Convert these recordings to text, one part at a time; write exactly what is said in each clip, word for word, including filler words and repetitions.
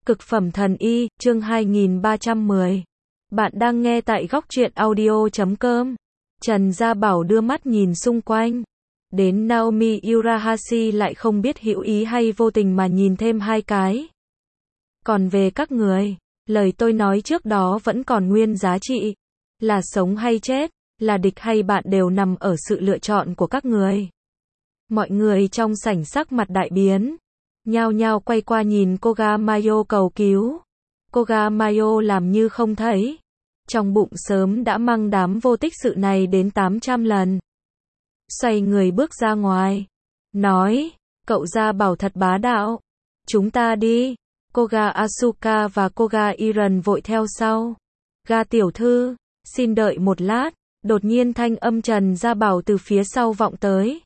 Cực phẩm thần y, chương hai nghìn ba trăm mười. Bạn đang nghe tại góc truyện audio chấm com. Trần Gia Bảo đưa mắt nhìn xung quanh. Đến Naomi Urahashi lại không biết hữu ý hay vô tình mà nhìn thêm hai cái. Còn về các người, lời tôi nói trước đó vẫn còn nguyên giá trị. Là sống hay chết, là địch hay bạn đều nằm ở sự lựa chọn của các người. Mọi người trong sảnh sắc mặt đại biến. Nhao nhao quay qua nhìn Koga Mayo cầu cứu. Koga Mayo làm như không thấy. Trong bụng sớm đã mang đám vô tích sự này đến tám trăm lần. Xoay người bước ra ngoài. Nói, cậu Gia Bảo thật bá đạo. Chúng ta đi. Koga Asuka và Koga Iran vội theo sau. Ga tiểu thư, xin đợi một lát. Đột nhiên thanh âm Trần Gia Bảo từ phía sau vọng tới.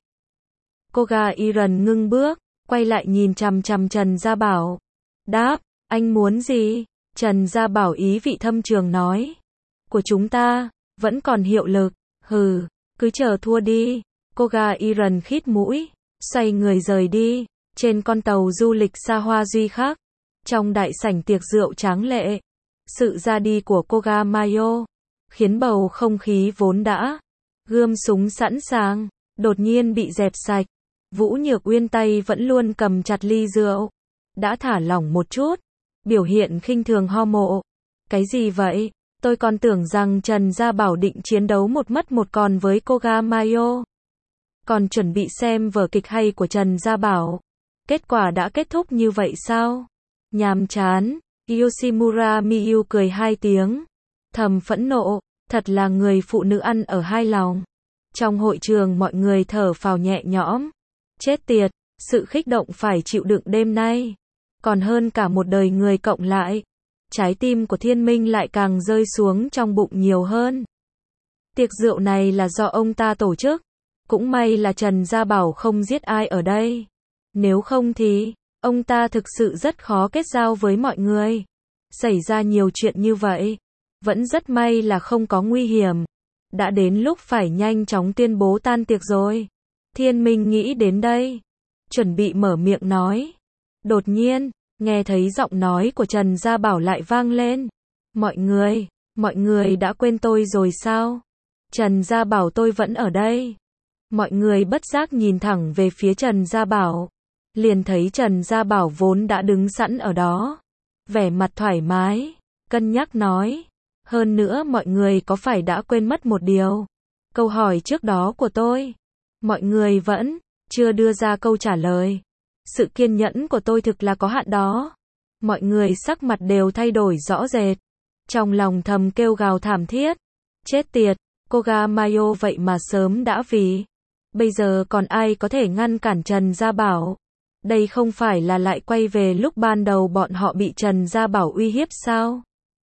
Koga Iran ngưng bước. Quay lại nhìn chằm chằm Trần Gia Bảo. Đáp, anh muốn gì? Trần Gia Bảo ý vị thâm trường nói. Của chúng ta, vẫn còn hiệu lực. Hừ, cứ chờ thua đi. Koga Iran khít mũi, xoay người rời đi. Trên con tàu du lịch xa hoa duy khắc. Trong đại sảnh tiệc rượu tráng lệ. Sự ra đi của Koga Mayo khiến bầu không khí vốn đã gươm súng sẵn sàng, đột nhiên bị dẹp sạch. Vũ Nhược Uyên tay vẫn luôn cầm chặt ly rượu. Đã thả lỏng một chút. Biểu hiện khinh thường ho mộ. Cái gì vậy? Tôi còn tưởng rằng Trần Gia Bảo định chiến đấu một mất một còn với Koga Mayo. Còn chuẩn bị xem vở kịch hay của Trần Gia Bảo. Kết quả đã kết thúc như vậy sao? Nhàm chán. Yoshimura Miyu cười hai tiếng. Thầm phẫn nộ. Thật là người phụ nữ ăn ở hai lòng. Trong hội trường mọi người thở phào nhẹ nhõm. Chết tiệt, sự khích động phải chịu đựng đêm nay. Còn hơn cả một đời người cộng lại. Trái tim của Thiên Minh lại càng rơi xuống trong bụng nhiều hơn. Tiệc rượu này là do ông ta tổ chức. Cũng may là Trần Gia Bảo không giết ai ở đây. Nếu không thì, ông ta thực sự rất khó kết giao với mọi người. Xảy ra nhiều chuyện như vậy. Vẫn rất may là không có nguy hiểm. Đã đến lúc phải nhanh chóng tuyên bố tan tiệc rồi. Thiên Minh nghĩ đến đây. Chuẩn bị mở miệng nói. Đột nhiên, nghe thấy giọng nói của Trần Gia Bảo lại vang lên. Mọi người, mọi người đã quên tôi rồi sao? Trần Gia Bảo tôi vẫn ở đây. Mọi người bất giác nhìn thẳng về phía Trần Gia Bảo. Liền thấy Trần Gia Bảo vốn đã đứng sẵn ở đó. Vẻ mặt thoải mái, cân nhắc nói. Hơn nữa mọi người có phải đã quên mất một điều? Câu hỏi trước đó của tôi. Mọi người vẫn chưa đưa ra câu trả lời. Sự kiên nhẫn của tôi thực là có hạn đó. Mọi người sắc mặt đều thay đổi rõ rệt. Trong lòng thầm kêu gào thảm thiết. Chết tiệt, Koga Mayo vậy mà sớm đã vì. Bây giờ còn ai có thể ngăn cản Trần Gia Bảo? Đây không phải là lại quay về lúc ban đầu bọn họ bị Trần Gia Bảo uy hiếp sao?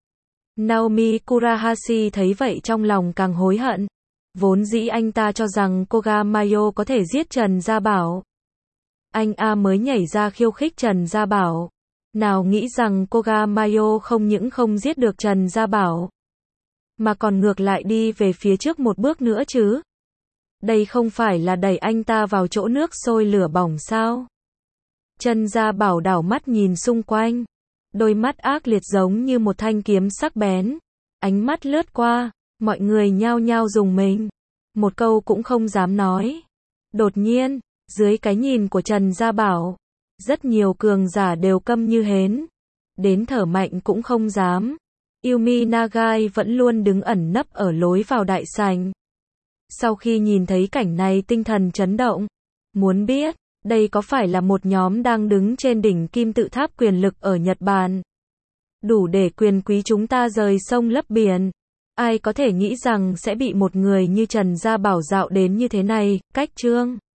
Naomi Urahashi thấy vậy trong lòng càng hối hận. Vốn dĩ anh ta cho rằng Koga Mayo có thể giết Trần Gia Bảo. Anh A mới nhảy ra khiêu khích Trần Gia Bảo. Nào nghĩ rằng Koga Mayo không những không giết được Trần Gia Bảo, mà còn ngược lại đi về phía trước một bước nữa chứ. Đây không phải là đẩy anh ta vào chỗ nước sôi lửa bỏng sao? Trần Gia Bảo đảo mắt nhìn xung quanh. Đôi mắt ác liệt giống như một thanh kiếm sắc bén. Ánh mắt lướt qua. Mọi người nhao nhao rùng mình. Một câu cũng không dám nói. Đột nhiên, dưới cái nhìn của Trần Gia Bảo, rất nhiều cường giả đều câm như hến. Đến thở mạnh cũng không dám. Yumi Nagai vẫn luôn đứng ẩn nấp ở lối vào đại sảnh. Sau khi nhìn thấy cảnh này tinh thần chấn động. Muốn biết, đây có phải là một nhóm đang đứng trên đỉnh kim tự tháp quyền lực ở Nhật Bản? Đủ để quyền quý chúng ta rời sông lấp biển. Ai có thể nghĩ rằng sẽ bị một người như Trần Gia Bảo dạo đến như thế này, cách chương.